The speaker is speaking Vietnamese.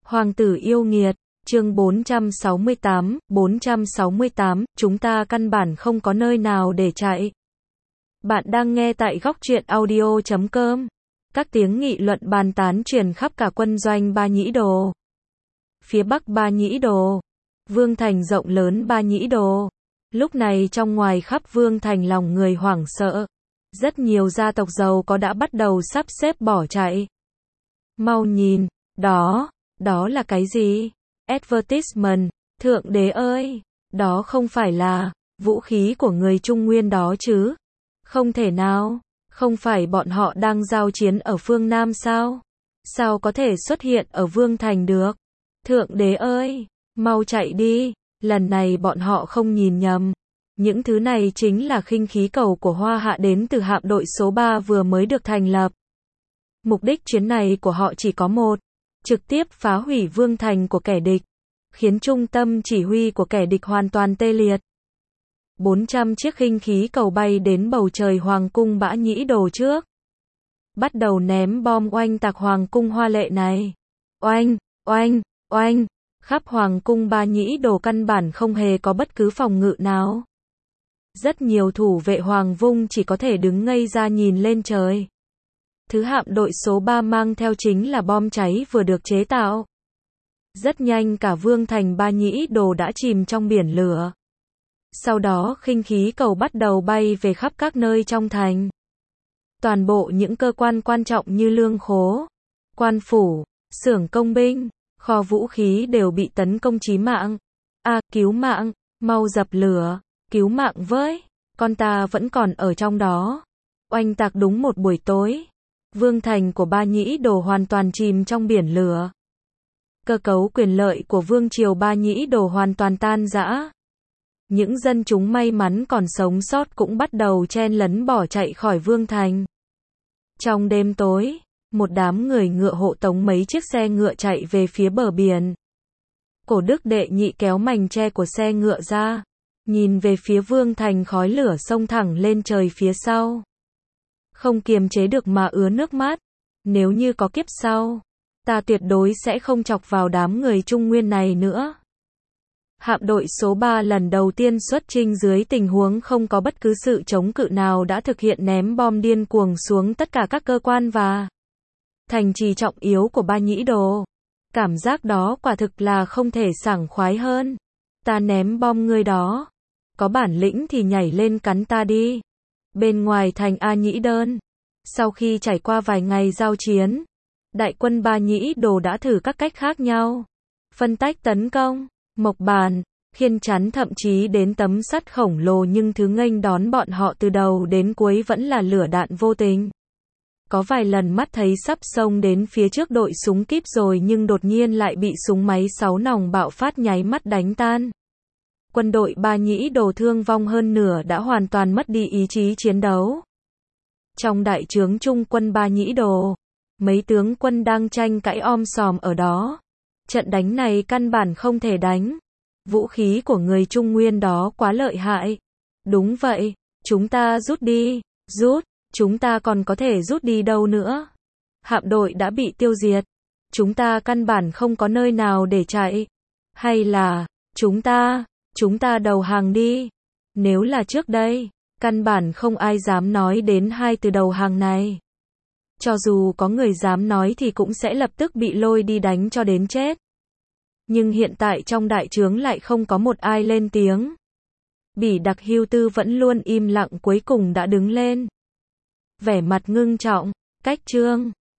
Hoàng tử yêu nghiệt, chương 468, chúng ta căn bản không có nơi nào để chạy. Bạn đang nghe tại góc truyện audio.com. Các tiếng nghị luận bàn tán truyền khắp cả quân doanh Ba Nhĩ Đồ. Phía bắc Ba Nhĩ Đồ, vương thành rộng lớn Ba Nhĩ Đồ. Lúc này trong ngoài khắp vương thành lòng người hoảng sợ. Rất nhiều gia tộc giàu có đã bắt đầu sắp xếp bỏ chạy. Mau nhìn, đó là cái gì? Advertisement, thượng đế ơi, đó không phải là vũ khí của người Trung Nguyên đó chứ? Không thể nào, không phải bọn họ đang giao chiến ở phương Nam sao? Sao có thể xuất hiện ở vương thành được? Thượng đế ơi, mau chạy đi, lần này bọn họ không nhìn nhầm. Những thứ này chính là khinh khí cầu của Hoa Hạ đến từ hạm đội số 3 vừa mới được thành lập. Mục đích chuyến này của họ chỉ có một, trực tiếp phá hủy vương thành của kẻ địch, khiến trung tâm chỉ huy của kẻ địch hoàn toàn tê liệt. 400 chiếc khinh khí cầu bay đến bầu trời Hoàng cung Ba Nhĩ Đồ trước. Bắt đầu ném bom oanh tạc Hoàng cung hoa lệ này. Oanh, oanh, oanh, khắp Hoàng cung Ba Nhĩ Đồ căn bản không hề có bất cứ phòng ngự nào. Rất nhiều thủ vệ Hoàng Vung chỉ có thể đứng ngây ra nhìn lên trời. Thứ hạm đội số 3 mang theo chính là bom cháy vừa được chế tạo. Rất nhanh cả vương thành Ba Nhĩ Đồ đã chìm trong biển lửa. Sau đó khinh khí cầu bắt đầu bay về khắp các nơi trong thành. Toàn bộ những cơ quan quan trọng như lương khố, quan phủ, xưởng công binh, kho vũ khí đều bị tấn công chí mạng. Cứu mạng, mau dập lửa, cứu mạng với, con ta vẫn còn ở trong đó. Oanh tạc đúng một buổi tối. Vương thành của Ba Nhĩ Đồ hoàn toàn chìm trong biển lửa. Cơ cấu quyền lợi của vương triều Ba Nhĩ Đồ hoàn toàn tan rã. Những dân chúng may mắn còn sống sót cũng bắt đầu chen lấn bỏ chạy khỏi vương thành. Trong đêm tối, một đám người ngựa hộ tống mấy chiếc xe ngựa chạy về phía bờ biển. Cổ Đức Đệ Nhị kéo mành tre của xe ngựa ra, nhìn về phía vương thành khói lửa xông thẳng lên trời phía sau. Không kiềm chế được mà ứa nước mắt. Nếu như có kiếp sau, ta tuyệt đối sẽ không chọc vào đám người Trung Nguyên này nữa. Hạm đội số 3 lần đầu tiên xuất chinh dưới tình huống không có bất cứ sự chống cự nào đã thực hiện ném bom điên cuồng xuống tất cả các cơ quan và thành trì trọng yếu của Ba Nhĩ Đồ. Cảm giác đó quả thực là không thể sảng khoái hơn. Ta ném bom ngươi đó. Có bản lĩnh thì nhảy lên cắn ta đi. Bên ngoài thành A Nhĩ Đơn, sau khi trải qua vài ngày giao chiến, đại quân Ba Nhĩ Đồ đã thử các cách khác nhau. Phân tách tấn công, mộc bàn, khiên chắn thậm chí đến tấm sắt khổng lồ, nhưng thứ nghênh đón bọn họ từ đầu đến cuối vẫn là lửa đạn vô tình. Có vài lần mắt thấy sắp xông đến phía trước đội súng kíp rồi nhưng đột nhiên lại bị súng máy 6 nòng bạo phát nháy mắt đánh tan. Quân đội Ba Nhĩ Đồ thương vong hơn nửa, đã hoàn toàn mất đi ý chí chiến đấu. Trong đại trướng trung quân Ba Nhĩ Đồ, mấy tướng quân đang tranh cãi om sòm ở đó. Trận đánh này căn bản không thể đánh. Vũ khí của người Trung Nguyên đó quá lợi hại. Đúng vậy, chúng ta rút đi. Rút, chúng ta còn có thể rút đi đâu nữa. Hạm đội đã bị tiêu diệt. Chúng ta căn bản không có nơi nào để chạy. Hay là, chúng ta đầu hàng đi. Nếu là trước đây, căn bản không ai dám nói đến hai từ đầu hàng này. Cho dù có người dám nói thì cũng sẽ lập tức bị lôi đi đánh cho đến chết. Nhưng hiện tại trong đại trướng lại không có một ai lên tiếng. Bỉ Đặc Hưu Tư vẫn luôn im lặng cuối cùng đã đứng lên. Vẻ mặt ngưng trọng, cách trương,